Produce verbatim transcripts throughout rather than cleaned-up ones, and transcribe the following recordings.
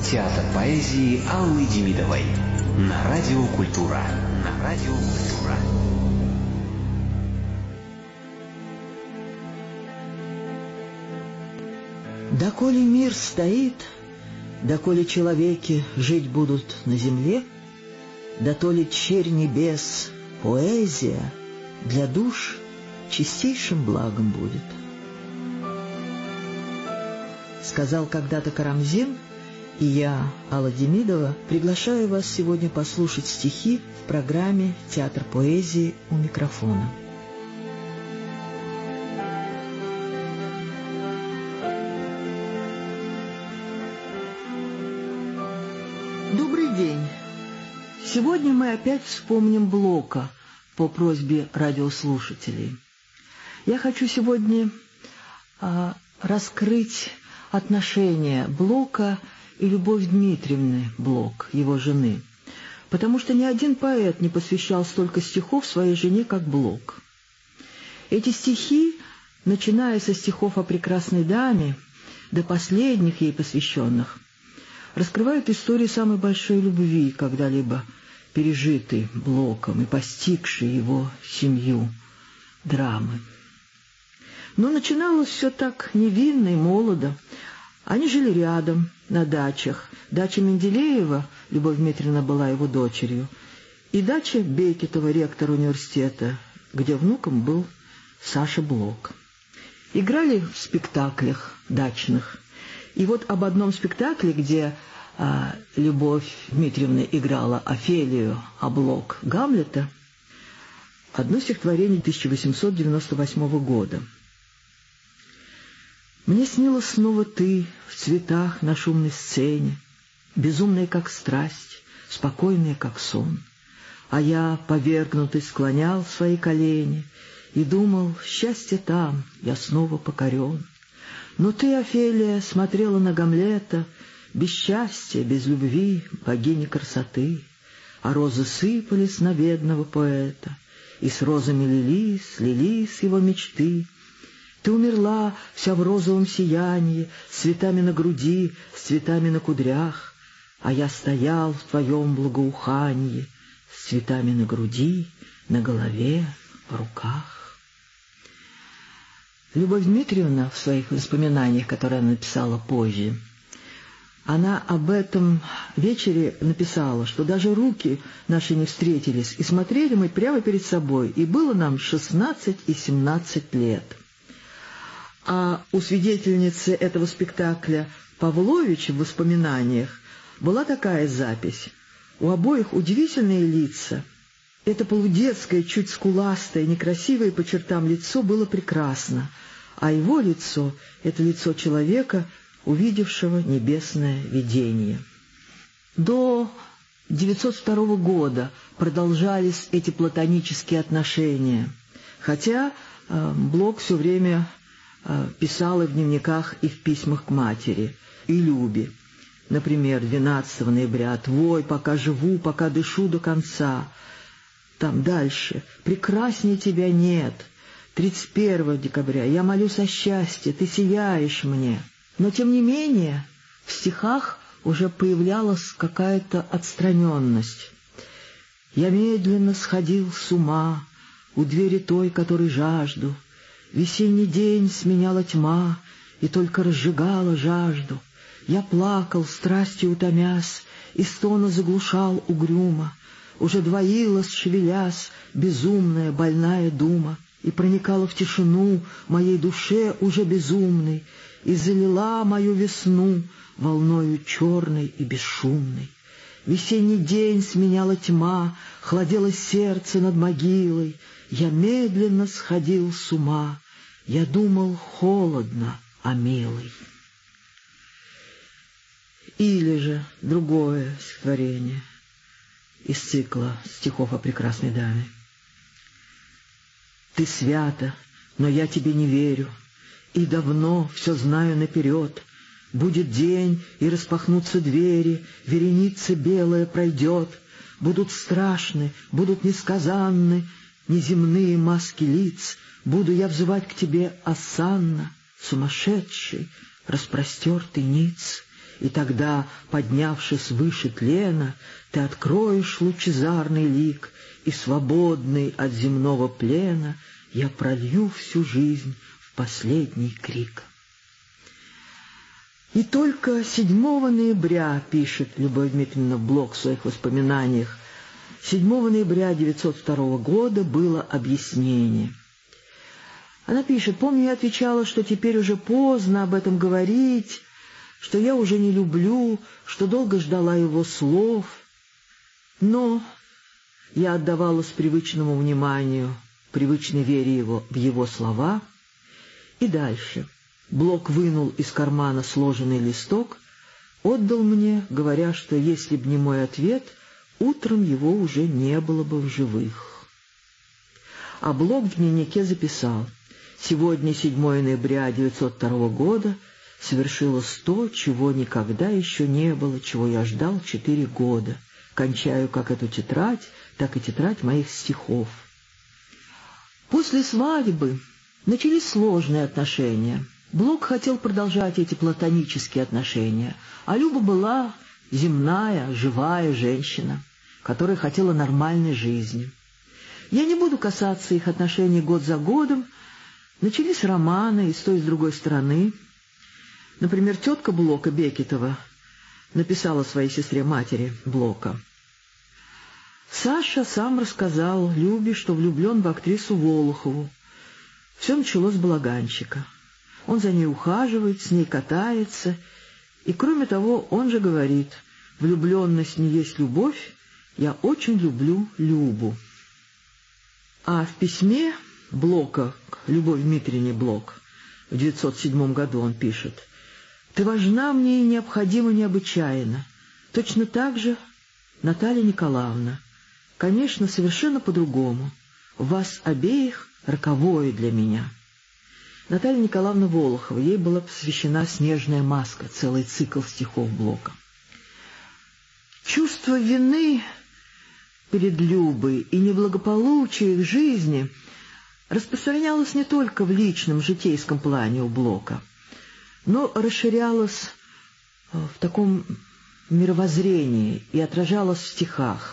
Театр поэзии Аллы Демидовой на Радио Культура. На Радио Культура. Доколе мир стоит, доколе человеки жить будут на земле, дотоле черь небес, поэзия для душ чистейшим благом будет. Сказал когда-то Карамзин, и я, Алла Демидова, приглашаю вас сегодня послушать стихи в программе «Театр поэзии» у микрофона. Добрый день! Сегодня мы опять вспомним Блока по просьбе радиослушателей. Я хочу сегодня а, раскрыть отношения Блока и Любовь Дмитриевны Блок, его жены, потому что ни один поэт не посвящал столько стихов своей жене, как Блок. Эти стихи, начиная со стихов о прекрасной даме до последних ей посвященных, раскрывают историю самой большой любви, когда-либо пережитой Блоком и постигшей его семью драмы. Но начиналось все так невинно и молодо. Они жили рядом, на дачах. Дача Менделеева, Любовь Дмитриевна была его дочерью, и дача Бекетова, ректора университета, где внуком был Саша Блок. Играли в спектаклях дачных. И вот об одном спектакле, где а, Любовь Дмитриевна играла Офелию, а Блок — Гамлета, одно стихотворение тысяча восемьсот девяносто восьмого года. «Мне снилась снова ты в цветах на шумной сцене, безумная, как страсть, спокойная, как сон. А я, повергнутый, склонял свои колени и думал, счастье там, я снова покорен. Но ты, Офелия, смотрела на Гамлета, без счастья, без любви, богини красоты, а розы сыпались на бедного поэта, и с розами лились, лились его мечты. Ты умерла вся в розовом сиянии, с цветами на груди, с цветами на кудрях, а я стоял в твоем благоухании, с цветами на груди, на голове, в руках». Любовь Дмитриевна в своих воспоминаниях, которые она написала позже, она об этом вечере написала, что даже руки наши не встретились, и смотрели мы прямо перед собой, и было нам шестнадцать и семнадцать лет. А у свидетельницы этого спектакля Павлович в воспоминаниях была такая запись. У обоих удивительные лица. Это полудетское, чуть скуластое, некрасивое по чертам лицо было прекрасно, а его лицо — это лицо человека, увидевшего небесное видение. До девятьсот второго года продолжались эти платонические отношения, хотя э, Блок все время э, писал и в дневниках, и в письмах к матери, и Любе. Например, двенадцатого ноября «Твой, пока живу, пока дышу до конца». Там дальше «Прекраснее тебя нет». тридцать первого декабря «Я молюсь о счастье, ты сияешь мне». Но, тем не менее, в стихах уже появлялась какая-то отстраненность. «Я медленно сходил с ума у двери той, которой жажду. Весенний день сменяла тьма и только разжигала жажду. Я плакал, страстью утомясь, и стона заглушал угрюмо. Уже двоилась, шевелясь, безумная, больная дума, и проникала в тишину моей душе уже безумной, и залила мою весну волною черной и бесшумной. Весенний день сменяла тьма, хладело сердце над могилой. Я медленно сходил с ума, я думал холодно о милой». Или же другое стихотворение из цикла стихов о прекрасной даме. «Ты свята, но я тебе не верю, и давно все знаю наперед. Будет день, и распахнутся двери, вереница белая пройдет. Будут страшны, будут несказанны неземные маски лиц. Буду я взывать к тебе осанно, сумасшедший, распростертый ниц. и тогда, поднявшись выше тлена, ты откроешь лучезарный лик, и, свободный от земного плена, я пролью всю жизнь в последний крик. И только седьмого ноября, пишет Любовь Дмитриевна Блок в своих воспоминаниях, седьмого ноября девятьсот второго года было объяснение. Она пишет: «Помню, я отвечала, что теперь уже поздно об этом говорить, что я уже не люблю, что долго ждала его слов. Но я отдавалась привычному вниманию, привычной вере его в его слова». И дальше. Блок вынул из кармана сложенный листок, отдал мне, говоря, что если б не мой ответ, утром его уже не было бы в живых. А Блок в дневнике записал: «Сегодня, седьмого ноября девятьсот второго года, совершилось то, чего никогда еще не было, чего я ждал четыре года. Кончаю как эту тетрадь, так и тетрадь моих стихов». После свадьбы начались сложные отношения. Блок хотел продолжать эти платонические отношения, а Люба была земная, живая женщина, которая хотела нормальной жизни. Я не буду касаться их отношений год за годом. Начались романы и с той, и с другой стороны. Например, тетка Блока, Бекетова, написала своей сестре-матери Блока: «Саша сам рассказал Любе, что влюблен в актрису Волохову. Все началось с балаганчика. Он за ней ухаживает, с ней катается, и, кроме того, он же говорит: влюбленность не есть любовь, я очень люблю Любу». А в письме Блока к Любови Дмитриевне Блок в девятьсот седьмом году он пишет: «Ты важна мне и необходима необычайно. Точно так же Наталья Николаевна. Конечно, совершенно по-другому. Вас обеих роковое для меня». Наталья Николаевна Волохова, ей была посвящена «Снежная маска», целый цикл стихов Блока. Чувство вины перед Любой и неблагополучие их жизни распространялось не только в личном житейском плане у Блока, но расширялось в таком мировоззрении и отражалось в стихах.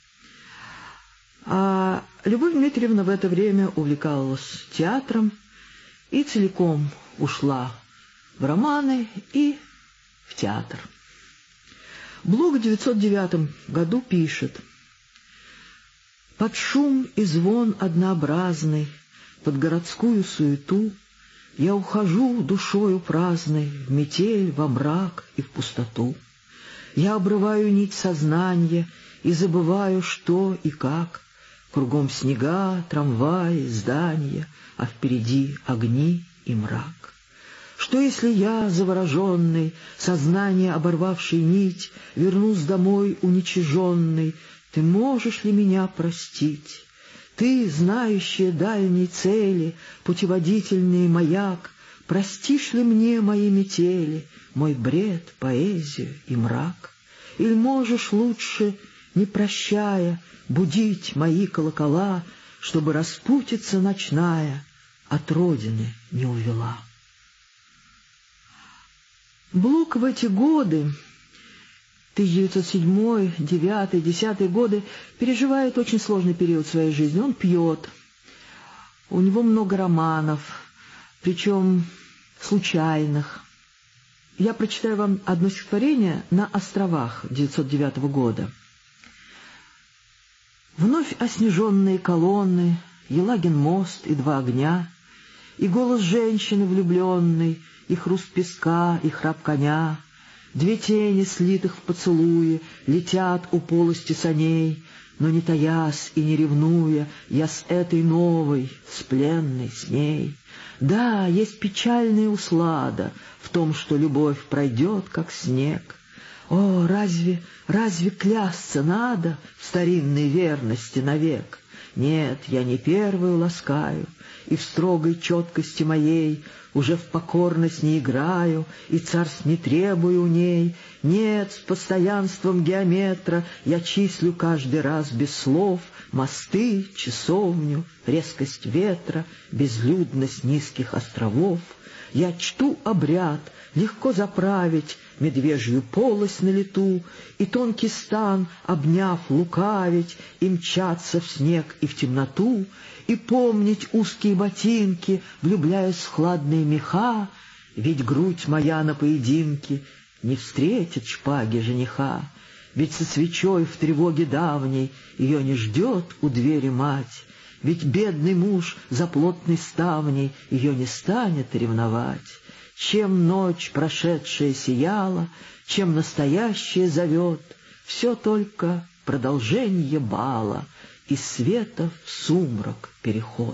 А Любовь Дмитриевна в это время увлекалась театром и целиком ушла в романы и в театр. Блок в девятьсот девятом году пишет: «Под шум и звон однообразный, под городскую суету я ухожу душою праздной в метель, во мрак и в пустоту. Я обрываю нить сознания и забываю, что и как. Кругом снега, трамваи, здания, а впереди огни и мрак. Что, если я, завороженный, сознание оборвавший нить, вернусь домой уничиженный, ты можешь ли меня простить? Ты, знающая дальней цели, путеводительный маяк, простишь ли мне мои метели, мой бред, поэзию и мрак? Или можешь лучше, не прощая, будить мои колокола, чтобы распутица ночная от родины не увела?» Блок в эти годы, тысяча девятьсот седьмой, девятый, десятый годы, переживает очень сложный период своей жизни. Он пьет, у него много романов, причем случайных. Я прочитаю вам одно стихотворение «На островах» девятьсот девятого года. Вновь оснеженные колонны, Елагин мост и два огня, и голос женщины влюбленной, и хруст песка, и храп коня, две тени, слитых в поцелуе, летят у полости саней, но не таясь и не ревнуя, я с этой новой, с пленной, с ней. Да, есть печальная услада в том, что любовь пройдет, как снег. О, разве, разве клясться надо в старинной верности навек? Нет, я не первую ласкаю, и в строгой четкости моей уже в покорность не играю, и царств не требую у ней. Нет, с постоянством геометра я числю каждый раз без слов мосты, часовню, резкость ветра, безлюдность низких островов. Я чту обряд, легко заправить медвежью полость на лету, и тонкий стан, обняв, лукавить, и мчаться в снег и в темноту, и помнить узкие ботинки, влюбляясь в хладные меха, ведь грудь моя на поединке не встретит шпаги жениха, ведь со свечой в тревоге давней ее не ждет у двери мать, ведь бедный муж за плотной ставней ее не станет ревновать. Чем ночь прошедшая сияла, чем настоящее зовет, все только продолжение бала, из света в сумрак переход.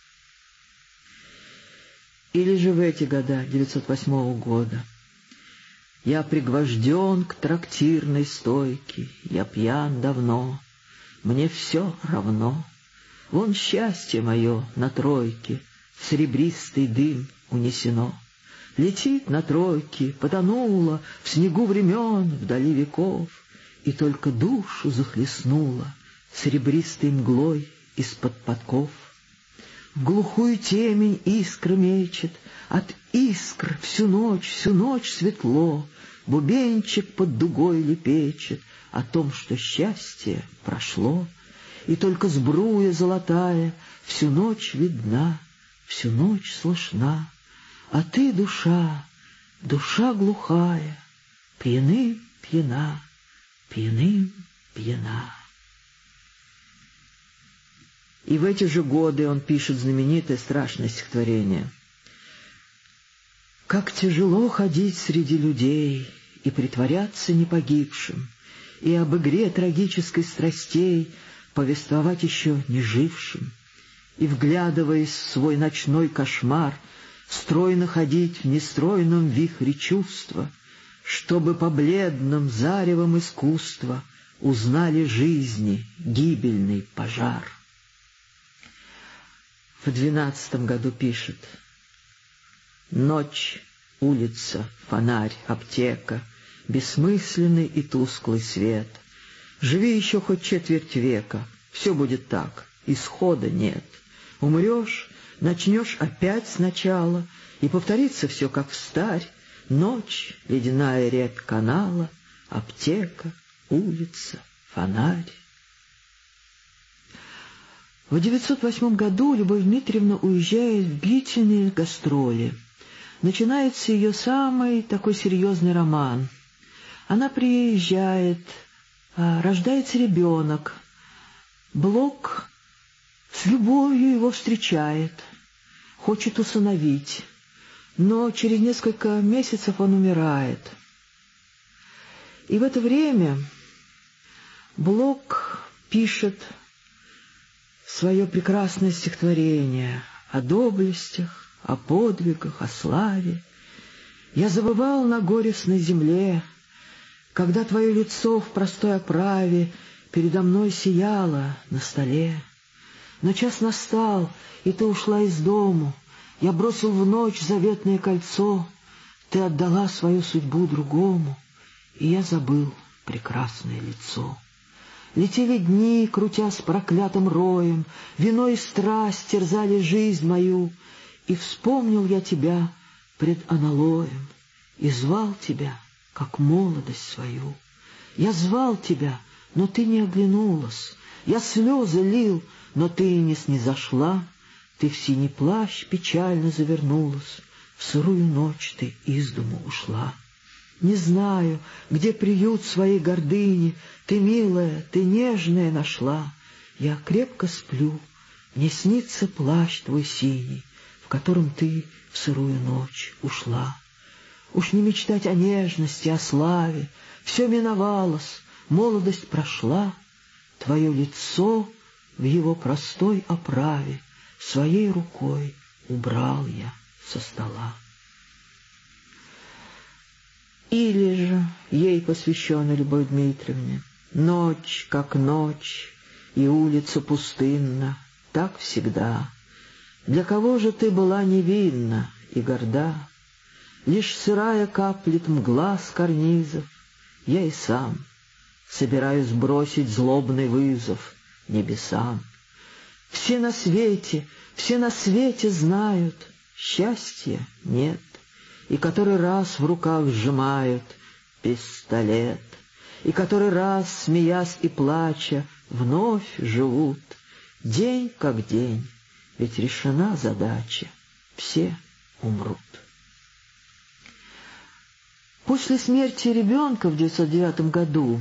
Или же в эти года девятьсот восьмого года: я пригвожден к трактирной стойке, я пьян давно, мне все равно. Вон счастье мое на тройке, в серебристый дым унесено. Летит на тройке, потонула в снегу времен, вдали веков, и только душу захлестнула серебристой мглой из-под подков. В глухую темень искра мечет, от искр всю ночь, всю ночь светло, бубенчик под дугой лепечет о том, что счастье прошло, и только сбруя золотая всю ночь видна, всю ночь слышна. А ты, душа, душа глухая, пьяным пьяна, пьяным пьяна. И в эти же годы он пишет знаменитое страшное стихотворение: «Как тяжело ходить среди людей и притворяться не погибшим, и об игре трагической страстей повествовать еще не жившим, и, вглядываясь в свой ночной кошмар, стройно ходить в нестройном вихре чувства, чтобы по бледным заревам искусства узнали жизни гибельный пожар». В двенадцатом году пишет: «Ночь, улица, фонарь, аптека, бессмысленный и тусклый свет. Живи еще хоть четверть века, все будет так, исхода нет. Умрешь, начнешь опять сначала, и повторится все как встарь. Ночь, ледяная рябь канала, аптека, улица, фонарь». В девятьсот восьмом году Любовь Дмитриевна уезжает в длительные гастроли. Начинается ее самый такой серьезный роман. Она приезжает, рождается ребенок. Блок с любовью его встречает, хочет усыновить, но через несколько месяцев он умирает. И в это время Блок пишет свое прекрасное стихотворение о доблестях, о подвигах, о славе. «Я забывал на горестной земле, когда твое лицо в простой оправе передо мной сияло на столе. Но час настал, и ты ушла из дому, я бросил в ночь заветное кольцо, ты отдала свою судьбу другому, и я забыл прекрасное лицо. Летели дни, крутясь проклятым роем, вино и страсть терзали жизнь мою, и вспомнил я тебя пред аналоем, и звал тебя, как молодость свою. Я звал тебя, но ты не оглянулась, я слезы лил, но ты не снизошла, ты в синий плащ печально завернулась, в сырую ночь ты из дому ушла. Не знаю, где приют своей гордыни ты, милая, ты нежная нашла. Я крепко сплю, мне снится плащ твой синий, в котором ты в сырую ночь ушла. Уж не мечтать о нежности, о славе, все миновалось, молодость прошла. Твое лицо в его простой оправе своей рукой убрал я со стола». Или же ей посвящена Любовь Дмитриевне: «Ночь, как ночь, и улица пустынна, так всегда. Для кого же ты была невинна и горда? Лишь сырая каплет мгла с карнизов, я и сам собираюсь бросить злобный вызов небесам. Все на свете, все на свете знают, счастья нет, и который раз в руках сжимают пистолет, и который раз, смеясь и плача, вновь живут, день как день, ведь решена задача, все умрут. После смерти ребенка в девятьсот девятом году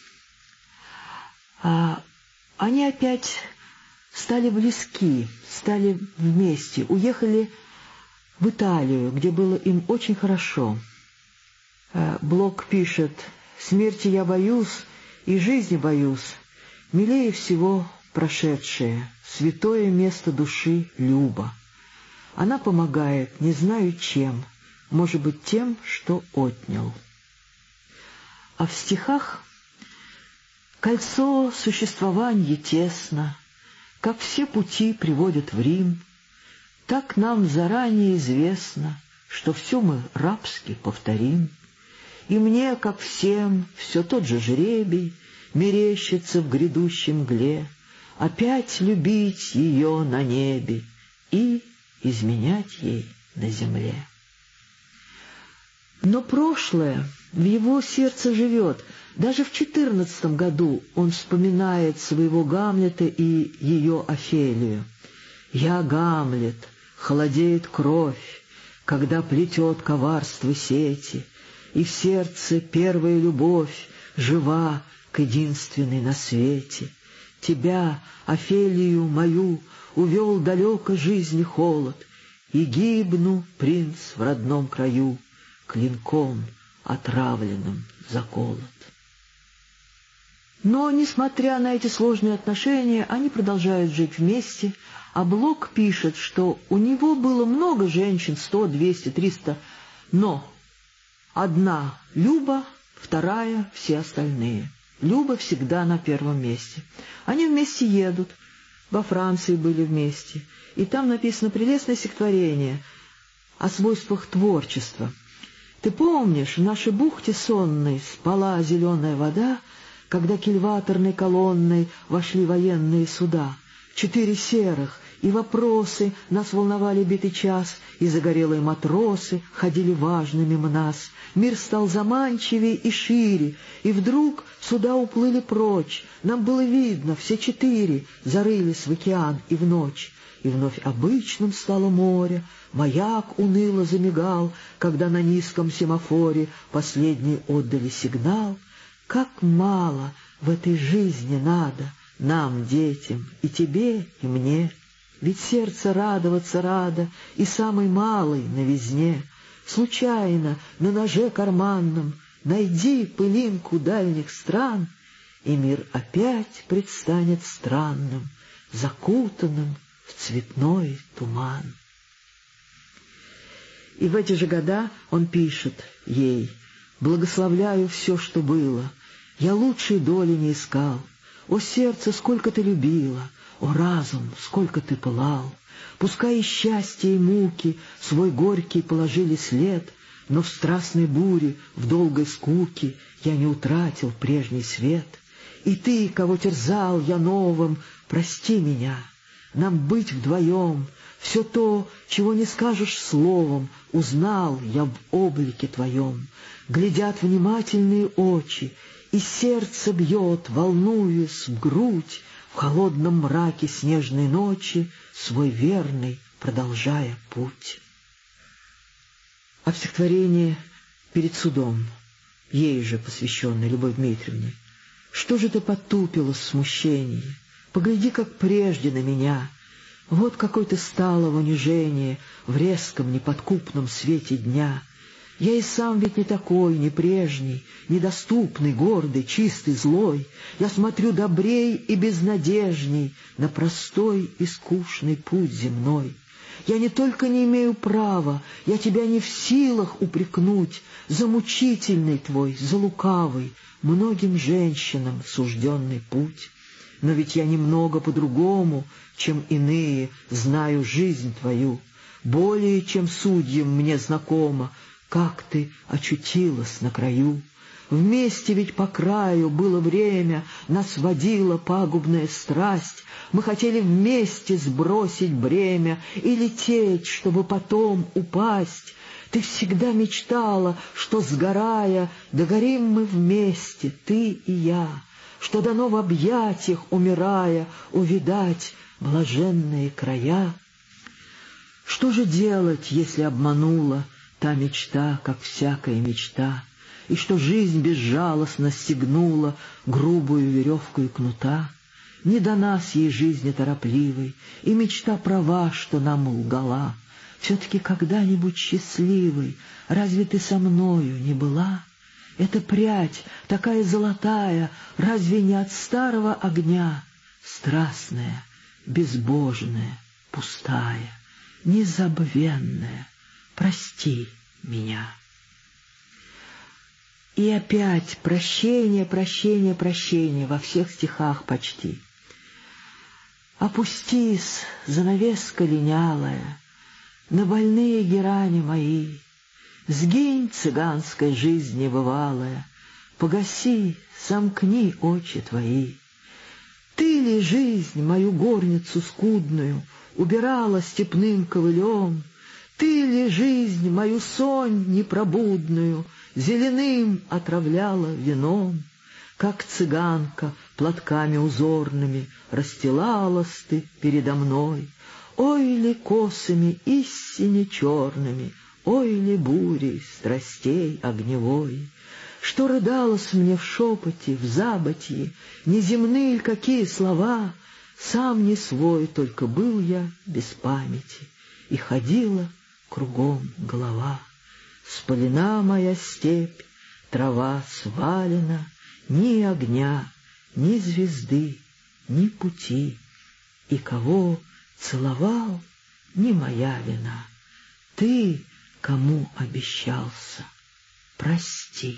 а, они опять стали близки, стали вместе, уехали в Италию, где было им очень хорошо. А, Блок пишет: «Смерти я боюсь и жизни боюсь, милее всего прошедшее, святое место души Люба. Она помогает, не знаю чем, может быть, тем, что отнял». А в стихах: «Кольцо существования тесно, как все пути приводят в Рим, так нам заранее известно, что все мы рабски повторим. И мне, как всем, все тот же жребий мерещится в грядущей мгле, опять любить ее на небе и изменять ей на земле». Но прошлое в его сердце живет. Даже в четырнадцатом году он вспоминает своего Гамлета и ее Офелию. «Я Гамлет, холодеет кровь, когда плетет коварство сети, и в сердце первая любовь жива к единственной на свете. Тебя, Офелию мою, увел далеко жизни холод, и гибну, принц, в родном краю, клинком отравленным заколот». Но, несмотря на эти сложные отношения, они продолжают жить вместе, а Блок пишет, что у него было много женщин, сто, двести, триста, но одна — Люба, вторая — все остальные. Люба всегда на первом месте. Они вместе едут, во Франции были вместе, и там написано прелестное стихотворение о свойствах творчества. «Ты помнишь, в нашей бухте сонной спала зеленая вода, когда кильваторной колонной вошли военные суда? Четыре серых, и вопросы нас волновали битый час, и загорелые матросы ходили важными мимо нас. Мир стал заманчивее и шире, и вдруг суда уплыли прочь. Нам было видно, все четыре зарылись в океан и в ночь. И вновь обычным стало море, маяк уныло замигал, когда на низком семафоре последние отдали сигнал. Как мало в этой жизни надо нам, детям, и тебе, и мне, ведь сердце радоваться радо, и самый малый новизне. Случайно на ноже карманном найди пылинку дальних стран, и мир опять предстанет странным, закутанным в цветной туман». И в эти же года он пишет ей: «Благословляю все, что было, я лучшей доли не искал. О, сердце, сколько ты любила, о, разум, сколько ты пылал. Пускай и счастье, и муки свой горький положили след, но в страстной буре, в долгой скуке я не утратил прежний свет. И ты, кого терзал я новым, прости меня. Нам быть вдвоем, все то, чего не скажешь словом, узнал я в облике твоем. Глядят внимательные очи, и сердце бьет, волнуясь в грудь, в холодном мраке снежной ночи, свой верный продолжая путь». А в стихотворении «Перед судом», ей же посвященной, Любовь Дмитриевне: «Что же ты потупилась в смущении? Погляди, как прежде на меня. Вот какой ты стала в унижении, в резком неподкупном свете дня. Я и сам ведь не такой, не прежний, недоступный, гордый, чистый, злой. Я смотрю добрей и безнадежней на простой и скучный путь земной. Я не только не имею права, я тебя не в силах упрекнуть за мучительный твой, за лукавый, многим женщинам сужденный путь. Но ведь я немного по-другому, чем иные, знаю жизнь твою. Более, чем судьям мне знакомо, как ты очутилась на краю. Вместе ведь по краю было время, нас водила пагубная страсть. Мы хотели вместе сбросить бремя и лететь, чтобы потом упасть. Ты всегда мечтала, что, сгорая, догорим мы вместе, ты и я, что дано в объятиях, умирая, увидать блаженные края. Что же делать, если обманула та мечта, как всякая мечта, и что жизнь безжалостно стегнула грубую веревку и кнута? Не до нас ей жизни торопливой, и мечта права, что нам лгала. Все-таки когда-нибудь счастливой разве ты со мною не была? Эта прядь, такая золотая, разве не от старого огня? Страстная, безбожная, пустая, незабвенная, прости меня. И опять прощение, прощение, прощение во всех стихах почти. Опустись, занавеска линялая, на больные герани мои, сгинь, цыганской жизни бывалая, погаси, сомкни очи твои. Ты ли жизнь мою горницу скудную убирала степным ковылем? Ты ли жизнь мою сонь непробудную зеленым отравляла вином? Как цыганка платками узорными расстилалась ты передо мной, ой ли косами истине черными, ой ли бурей страстей огневой, что рыдалось мне в шепоте, в забытье, неземные ль какие слова, сам не свой, только был я без памяти, и ходила кругом голова. Спалена моя степь, трава свалена, ни огня, ни звезды, ни пути, и кого целовал, не моя вина. Ты, кому обещался, прости.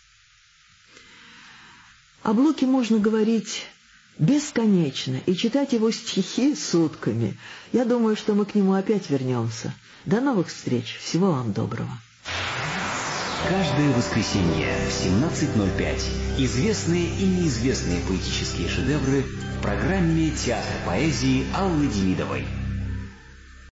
О Блоке можно говорить бесконечно и читать его стихи сутками. Я думаю, что мы к нему опять вернемся. До новых встреч. Всего вам доброго. Каждое воскресенье в семнадцать ноль пять известные и неизвестные поэтические шедевры в программе «Театр поэзии» Аллы Демидовой.